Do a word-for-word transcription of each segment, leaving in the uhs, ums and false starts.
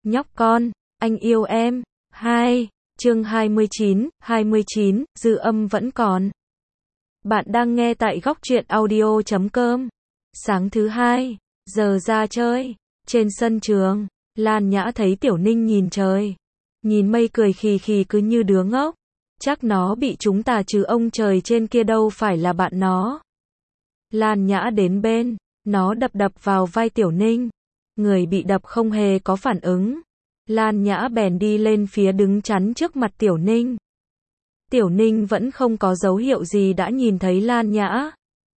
Nhóc con, anh yêu em. hai. Chương hai mươi chín, hai mươi chín, dư âm vẫn còn. Bạn đang nghe tại góc truyện audio chấm com. Sáng thứ hai, giờ ra chơi. Trên sân trường, Lan Nhã thấy Tiểu Ninh nhìn trời. Nhìn mây cười khì khì cứ như đứa ngốc. Chắc nó bị chúng ta chứ ông trời trên kia đâu phải là bạn nó. Lan Nhã đến bên, nó đập đập vào vai Tiểu Ninh. Người bị đập không hề có phản ứng. Lan Nhã bèn đi lên phía đứng chắn trước mặt Tiểu Ninh. Tiểu Ninh vẫn không có dấu hiệu gì đã nhìn thấy Lan Nhã.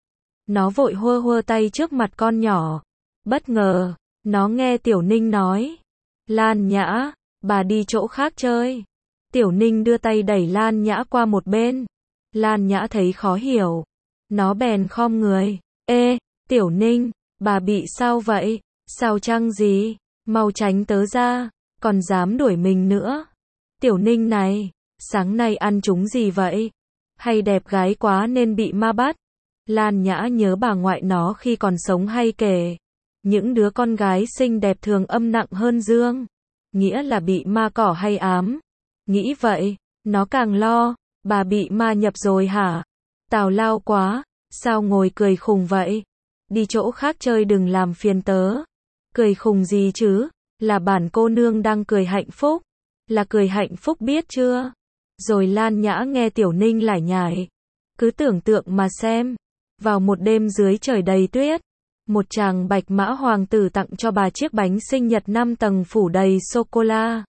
Nó vội hơ hơ tay trước mặt con nhỏ. Bất ngờ, nó nghe Tiểu Ninh nói. Lan Nhã, bà đi chỗ khác chơi. Tiểu Ninh đưa tay đẩy Lan Nhã qua một bên. Lan Nhã thấy khó hiểu. Nó bèn khom người. Ê, Tiểu Ninh, bà bị sao vậy? Sao chăng gì? Mau tránh tớ ra. Còn dám đuổi mình nữa. Tiểu Ninh này, sáng nay ăn trúng gì vậy? Hay đẹp gái quá nên bị ma bắt? Lan Nhã nhớ bà ngoại nó khi còn sống hay kể. Những đứa con gái xinh đẹp thường âm nặng hơn dương. Nghĩa là bị ma cỏ hay ám. Nghĩ vậy, nó càng lo. Bà bị ma nhập rồi hả? Tào lao quá, sao ngồi cười khùng vậy? Đi chỗ khác chơi đừng làm phiền tớ. Cười khùng gì chứ? Là bản cô nương đang cười hạnh phúc. Là cười hạnh phúc biết chưa? Rồi Lan Nhã nghe Tiểu Ninh lải nhải. Cứ tưởng tượng mà xem. Vào một đêm dưới trời đầy tuyết. Một chàng bạch mã hoàng tử tặng cho bà chiếc bánh sinh nhật năm tầng phủ đầy sô-cô-la.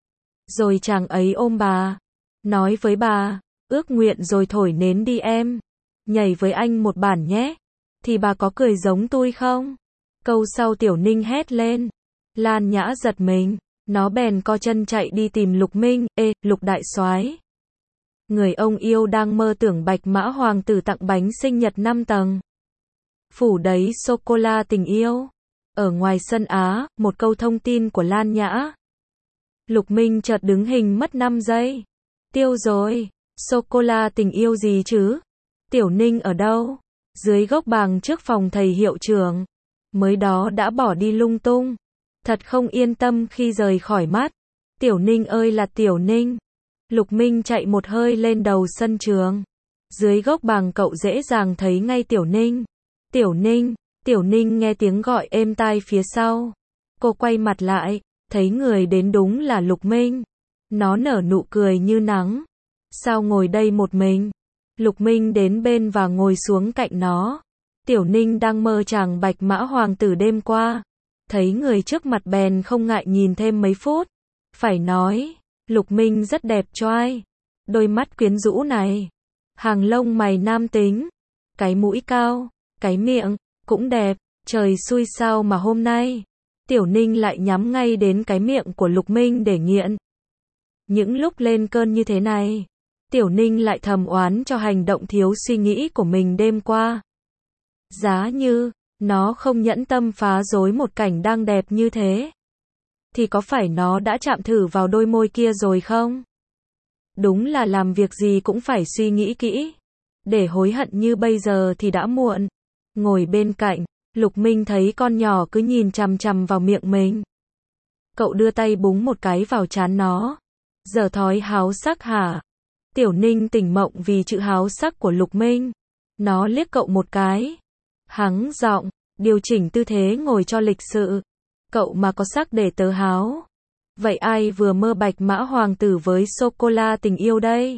Rồi chàng ấy ôm bà. Nói với bà. Ước nguyện rồi thổi nến đi em. Nhảy với anh một bản nhé. Thì bà có cười giống tôi không? Câu sau Tiểu Ninh hét lên. Lan Nhã giật mình, nó bèn co chân chạy đi tìm Lục Minh. Ê, Lục đại soái, người ông yêu đang mơ tưởng bạch mã hoàng tử tặng bánh sinh nhật năm tầng. Phủ đấy sô-cô-la tình yêu. Ở ngoài sân Á, một câu thông tin của Lan Nhã. Lục Minh chợt đứng hình mất năm giây. Tiêu rồi, sô-cô-la tình yêu gì chứ? Tiểu Ninh ở đâu? Dưới gốc bàng trước phòng thầy hiệu trưởng. Mới đó đã bỏ đi lung tung. Thật không yên tâm khi rời khỏi mắt. Tiểu Ninh ơi là Tiểu Ninh. Lục Minh chạy một hơi lên đầu sân trường. Dưới gốc bàng cậu dễ dàng thấy ngay Tiểu Ninh. Tiểu Ninh, Tiểu Ninh nghe tiếng gọi êm tai phía sau. Cô quay mặt lại, thấy người đến đúng là Lục Minh. Nó nở nụ cười như nắng. Sao ngồi đây một mình? Lục Minh đến bên và ngồi xuống cạnh nó. Tiểu Ninh đang mơ chàng bạch mã hoàng tử đêm qua. Thấy người trước mặt bèn không ngại nhìn thêm mấy phút. Phải nói, Lục Minh rất đẹp trai. Đôi mắt quyến rũ này. Hàng lông mày nam tính. Cái mũi cao. Cái miệng. Cũng đẹp. Trời xui sao mà hôm nay. Tiểu Ninh lại nhắm ngay đến cái miệng của Lục Minh để nghiện. Những lúc lên cơn như thế này. Tiểu Ninh lại thầm oán cho hành động thiếu suy nghĩ của mình đêm qua. Giá như nó không nhẫn tâm phá rối một cảnh đang đẹp như thế. Thì có phải nó đã chạm thử vào đôi môi kia rồi không? Đúng là làm việc gì cũng phải suy nghĩ kỹ. Để hối hận như bây giờ thì đã muộn. Ngồi bên cạnh, Lục Minh thấy con nhỏ cứ nhìn chằm chằm vào miệng mình. Cậu đưa tay búng một cái vào trán nó. Giờ thói háo sắc hả? Tiểu Ninh tỉnh mộng vì chữ háo sắc của Lục Minh. Nó liếc cậu một cái. Hắng giọng, điều chỉnh tư thế ngồi cho lịch sự. Cậu mà có sắc để tớ háo. Vậy ai vừa mơ bạch mã hoàng tử với sô-cô-la tình yêu đây?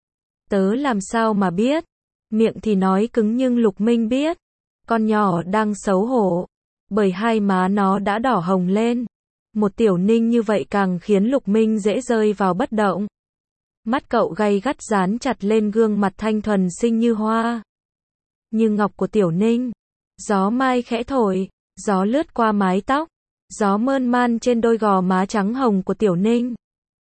Tớ làm sao mà biết? Miệng thì nói cứng nhưng Lục Minh biết. Con nhỏ đang xấu hổ. Bởi hai má nó đã đỏ hồng lên. Một Tiểu Ninh như vậy càng khiến Lục Minh dễ rơi vào bất động. Mắt cậu gay gắt dán chặt lên gương mặt thanh thuần xinh như hoa. Như ngọc của Tiểu Ninh. Gió mai khẽ thổi, gió lướt qua mái tóc, gió mơn man trên đôi gò má trắng hồng của Tiểu Ninh.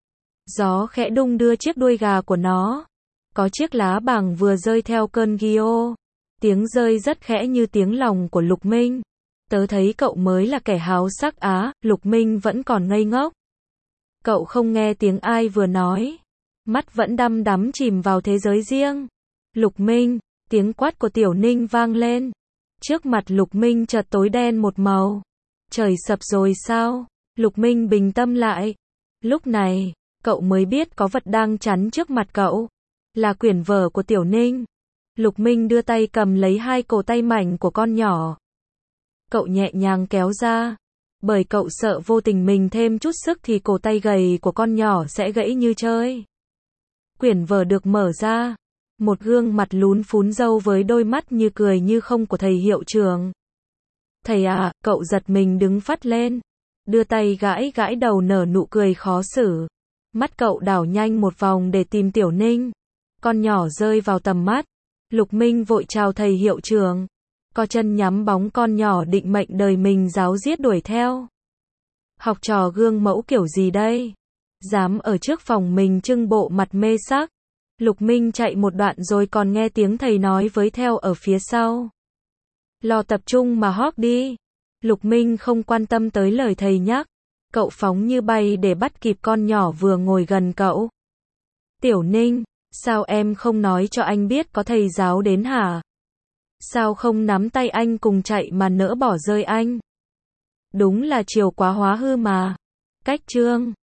Gió khẽ đung đưa chiếc đuôi gà của nó. Có chiếc lá bàng vừa rơi theo cơn ghiô. Tiếng rơi rất khẽ như tiếng lòng của Lục Minh. Tớ thấy cậu mới là kẻ háo sắc á, Lục Minh vẫn còn ngây ngốc. Cậu không nghe tiếng ai vừa nói. Mắt vẫn đăm đắm chìm vào thế giới riêng. Lục Minh, tiếng quát của Tiểu Ninh vang lên. Trước mặt Lục Minh chợt tối đen một màu. Trời sập rồi sao? Lục Minh bình tâm lại. Lúc này, cậu mới biết có vật đang chắn trước mặt cậu. Là quyển vở của Tiểu Ninh. Lục Minh đưa tay cầm lấy hai cổ tay mảnh của con nhỏ. Cậu nhẹ nhàng kéo ra. Bởi cậu sợ vô tình mình thêm chút sức thì cổ tay gầy của con nhỏ sẽ gãy như chơi. Quyển vở được mở ra. Một gương mặt lún phún râu với đôi mắt như cười như không của thầy hiệu trưởng. Thầy à, cậu giật mình đứng phắt lên. Đưa tay gãi gãi đầu nở nụ cười khó xử. Mắt cậu đảo nhanh một vòng để tìm Tiểu Ninh. Con nhỏ rơi vào tầm mắt. Lục Minh vội chào thầy hiệu trưởng. Co chân nhắm bóng con nhỏ định mệnh đời mình ráo riết đuổi theo. Học trò gương mẫu kiểu gì đây? Dám ở trước phòng mình trưng bộ mặt mê sắc. Lục Minh chạy một đoạn rồi còn nghe tiếng thầy nói với theo ở phía sau. Lo tập trung mà hót đi. Lục Minh không quan tâm tới lời thầy nhắc. Cậu phóng như bay để bắt kịp con nhỏ vừa ngồi gần cậu. Tiểu Ninh, sao em không nói cho anh biết có thầy giáo đến hả? Sao không nắm tay anh cùng chạy mà nỡ bỏ rơi anh? Đúng là chiều quá hóa hư mà. Cách chương